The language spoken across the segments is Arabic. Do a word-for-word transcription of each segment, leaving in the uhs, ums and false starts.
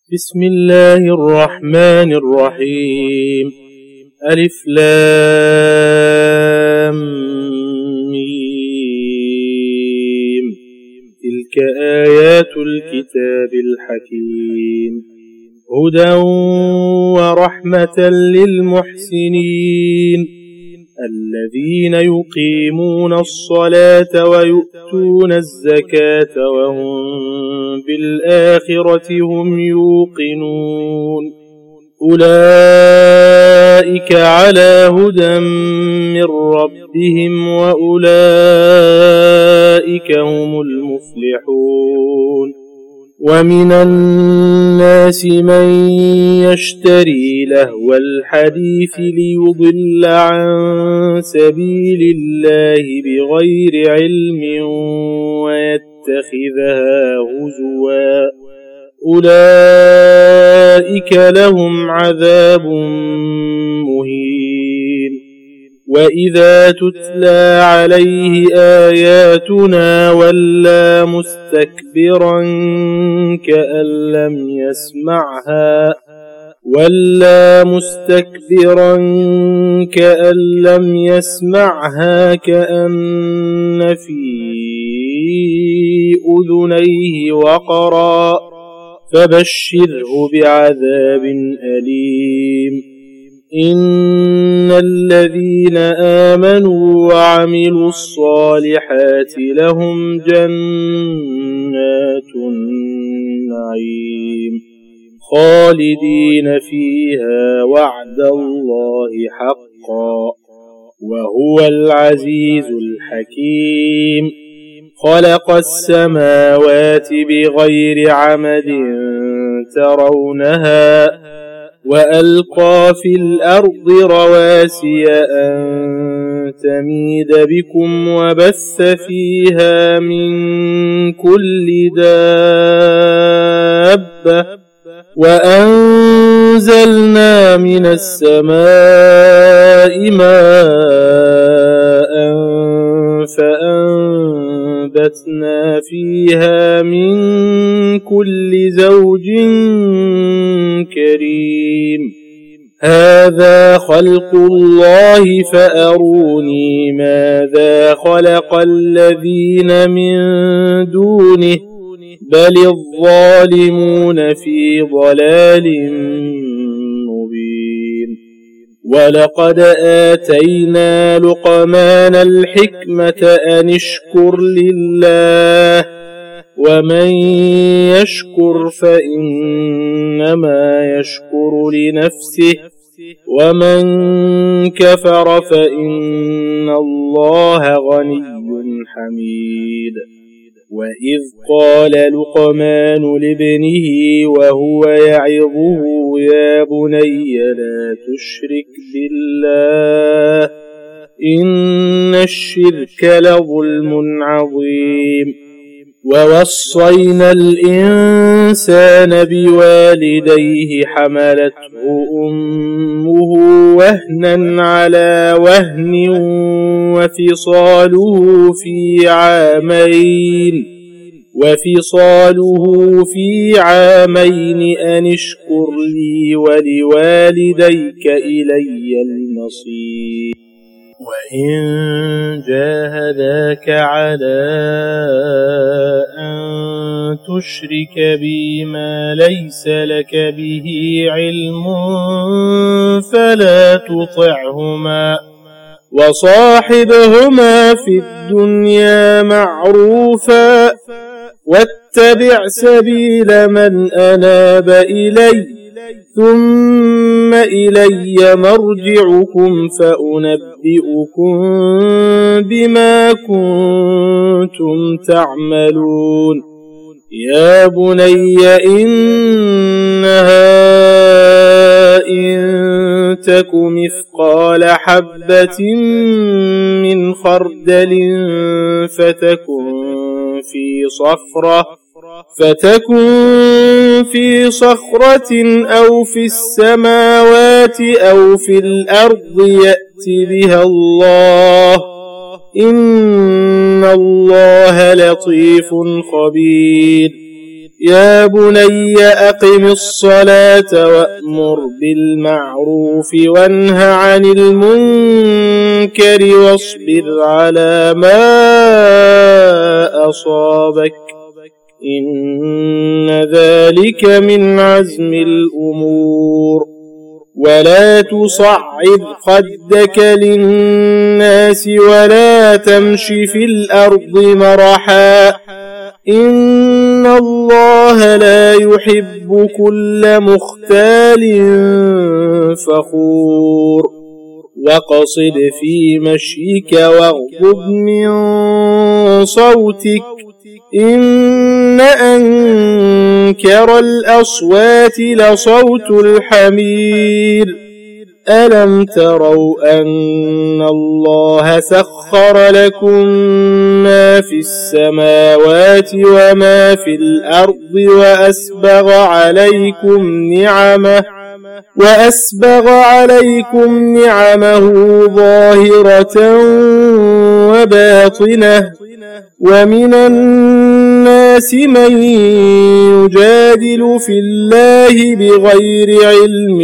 بسم الله الرحمن الرحيم. ألف لام ميم. تلك آيات الكتاب الحكيم، هدى ورحمة للمحسنين الذين يقيمون الصلاة ويؤتون الزكاة وهم بالآخرة هم يوقنون. أولئك على هدى من ربهم وأولئك هم المفلحون. ومن الناس من يشتري لهو الحديث ليضل عن سبيل الله بغير علم ويتخذها هزوا، أولئك لهم عذاب مهين. وإذا تتلى عليه آياتنا ولى مستكبرا كأن لم يسمعها ولى مستكبرا كأن لم يسمعها كأن في أذنيه وقرا، فبشره بعذاب أليم. إن الذين آمنوا وعملوا الصالحات لهم جنات النعيم خالدين فيها وعد الله حقا، وهو العزيز الحكيم. خلق السماوات بغير عمد ترونها وألقى في الأرض رواسي أن تميد بكم وبث فيها من كل دابة، وأنزلنا من السماء ماء فأنبتنا فيها من كل زوج كريم. هذا خلق الله فأروني ماذا خلق الذين من دونه بل الظالمون في ضلال مبين. ولقد آتينا لقمان الحكمة أن اشكر لله، ومن يشكر فإنما يشكر لنفسه، ومن كفر فإن الله غني حميد. وإذ قال لقمان لابنه وهو يعظه يا بني لا تشرك بالله إن الشرك لظلم عظيم. ووصينا الإنسان بوالديه حملته أمه وهنا على وهن وفصاله في عامين وفصاله في عامين أن اشكر لي ولوالديك إلي المصير. وإن جاهداك على أن تشرك بي ما ليس لك به علم فلا تطعهما، وصاحبهما في الدنيا معروفا، واتبع سبيل من أناب إلي ثم إلي مرجعكم فأنبئكم بما كنتم تعملون. يا بني إنها إن تك مثقال حبة من خردل فتكن في صخرة فتكن في صخرة أو في السماوات أو في الأرض يأت بها الله، إن الله لطيف خبير. يا بني أقم الصلاة وأمر بالمعروف وانه عن المنكر واصبر على ما أصابك إن ذلك من عزم الأمور ولا تصعد خدك للناس ولا تمش في الأرض مرحا إن الله لا يحب كل مختال فخور وقصد في مشيك واغضب من صوتك إن أنكر الأصوات لصوت الحمير ألم تروا أن الله سخر لكم ما في السماوات وما في الأرض وأسبغ عليكم نعمه وأسبغ عليكم نعمه ظاهرة وباطنة ومن الناس من يجادل في الله بغير علم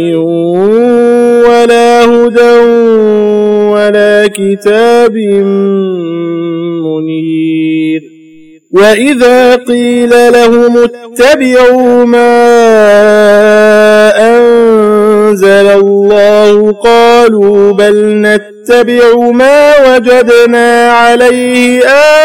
ولا هدى ولا كتاب منير وإذا قيل لهم اتبعوا ما أنزل الله قالوا بل نتبع ما وجدنا عليه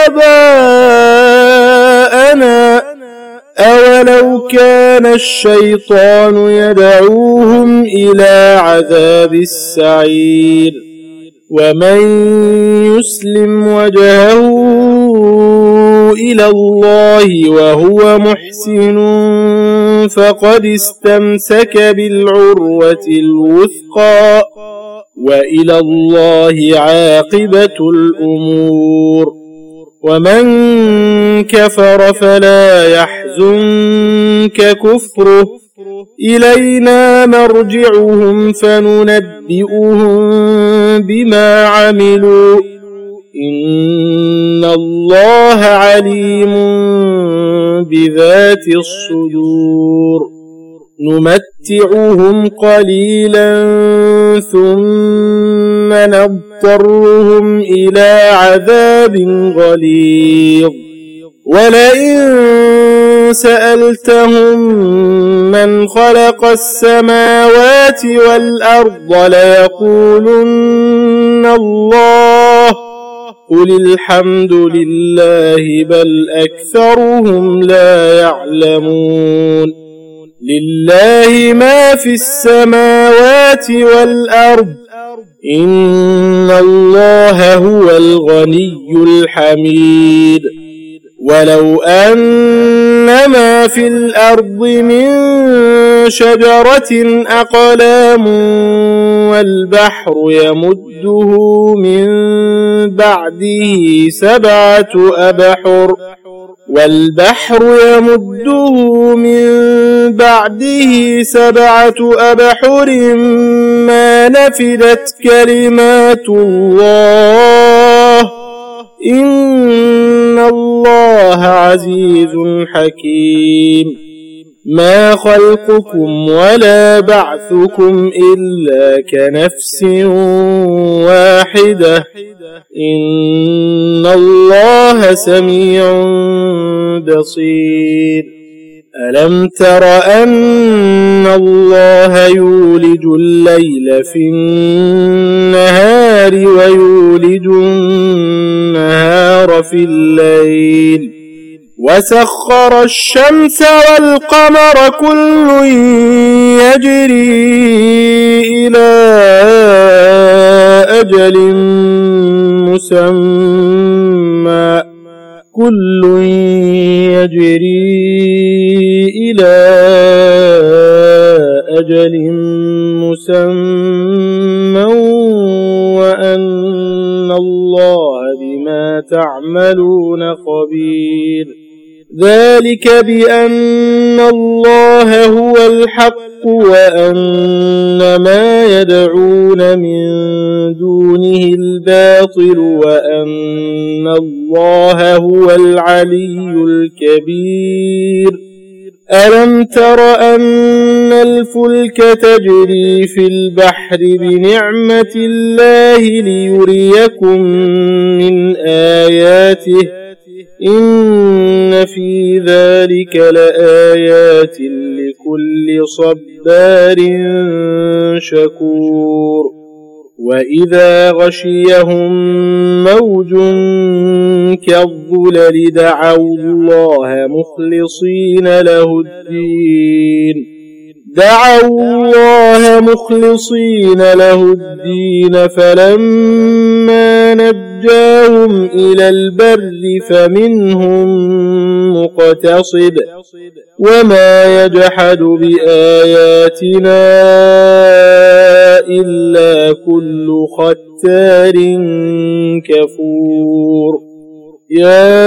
آباءنا أولو كان الشيطان يدعوهم إلى عذاب السعير ومن يسلم وجهه إلى الله وهو محسن فقد استمسك بالعروة الوثقى وإلى الله عاقبة الأمور ومن كفر فلا يحزنك كفره إلينا مرجعهم فننبئهم بما عملوا إن الله عليم بذات الصدور نمتعهم قليلا ثم نضطرهم إلى عذاب غليظ ولئن سألتهم من خلق السماوات والأرض ليقولن الله قل الحمد لله بل أكثرهم لا يعلمون لله ما في السماوات والأرض إن الله هو الغني الحميد ولو أن ما في الأرض من شجرة أقلام والبحر يمده من بعده سبعة أبحر والبحر يمده من بعده سبعة أبحر ما نفدت كلمات الله إن الله عزيز حكيم ما خلقكم ولا بعثكم إلا كنفس واحدة إن الله سميع بصير ألم تر أن الله يولج الليل في النهار ويولج النهار في الليل وسخر الشمس والقمر كل يجري إلى أجل مسمى كل يجري إلى أجل مسمى وأن الله بما تعملون خبير ذلك بأن الله هو الحق وأن ما يدعون من دونه الباطل وأن الله هو العلي الكبير ألم تر أن الفلك تجري في البحر بنعمة الله ليريكم من آياته إن في ذلك لآيات لكل صبار شكور وإذا غشيهم موج كالظلل دعوا الله مخلصين له الدين دعوا الله مخلصين له الدين فلما نجاهم إلى البر فمنهم مقتصد وما يجحد بآياتنا إلا كل ختار كفور يا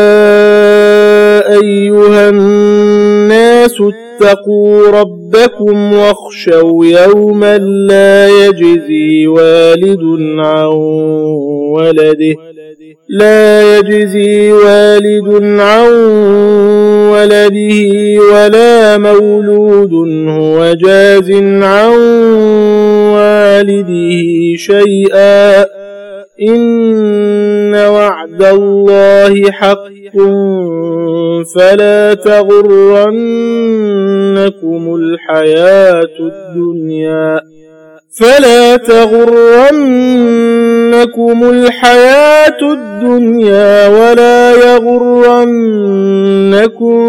أيها الناس اتقوا ربكم واخشوا يوما لا يجزي والد عن ولده لا يجزي والد عن ولده ولا مولود هو جاز عن والده شيئا إن وعد الله حق فلا تغرنكم الحياة الدنيا فلا تغرنكم الحياة الدنيا ولا يغرنكم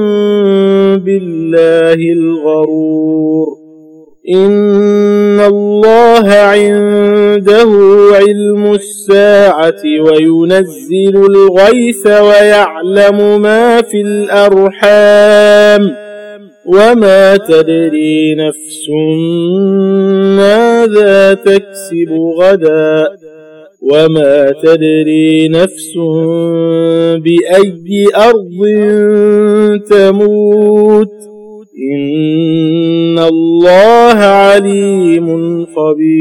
بالله الغرور إن الله عنده علم الساعة وينزل الغيث ويعلم ما في الأرحام وما تدري نفس ماذا تكسب غدا وما تدري نفس بأي أرض تموت إن الله عليم خبير